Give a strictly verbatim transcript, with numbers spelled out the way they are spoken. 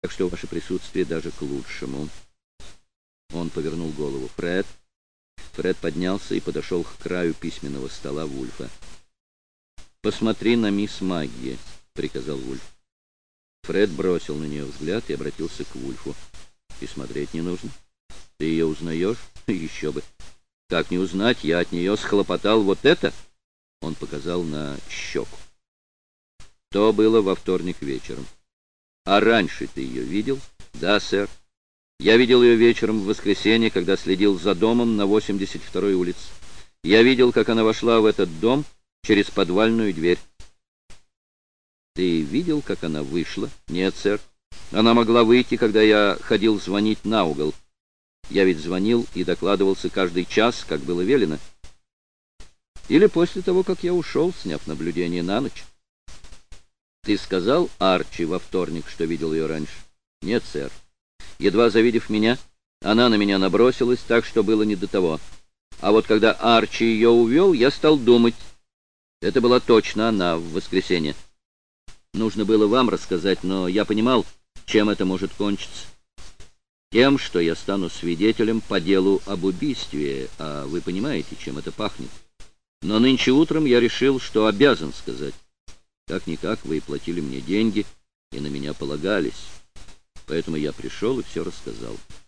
Так что ваше присутствие даже к лучшему. Он повернул голову. Фред. Фред поднялся и подошел к краю письменного стола Вульфа. «Посмотри на мисс Магги», — приказал Вульф. Фред бросил на нее взгляд и обратился к Вульфу. «И смотреть не нужно. Ты ее узнаешь? Еще бы. Как не узнать, я от нее схлопотал вот это?» Он показал на щеку. То было во вторник вечером. «А раньше ты ее видел?» «Да, сэр. Я видел ее вечером в воскресенье, когда следил за домом на восемьдесят второй улице. Я видел, как она вошла в этот дом через подвальную дверь». «Ты видел, как она вышла?» «Нет, сэр. Она могла выйти, когда я ходил звонить на угол. Я ведь звонил и докладывался каждый час, как было велено. Или после того, как я ушел, сняв наблюдение на ночь». «Ты сказал Арчи во вторник, что видел ее раньше?» «Нет, сэр. Едва завидев меня, она на меня набросилась, так что было не до того. А вот когда Арчи ее увел, я стал думать. Это была точно она в воскресенье. Нужно было вам рассказать, но я понимал, чем это может кончиться. Тем, что я стану свидетелем по делу об убийстве, а вы понимаете, чем это пахнет. Но нынче утром я решил, что обязан сказать. Как-никак вы и платили мне деньги, и на меня полагались. Поэтому я пришел и все рассказал».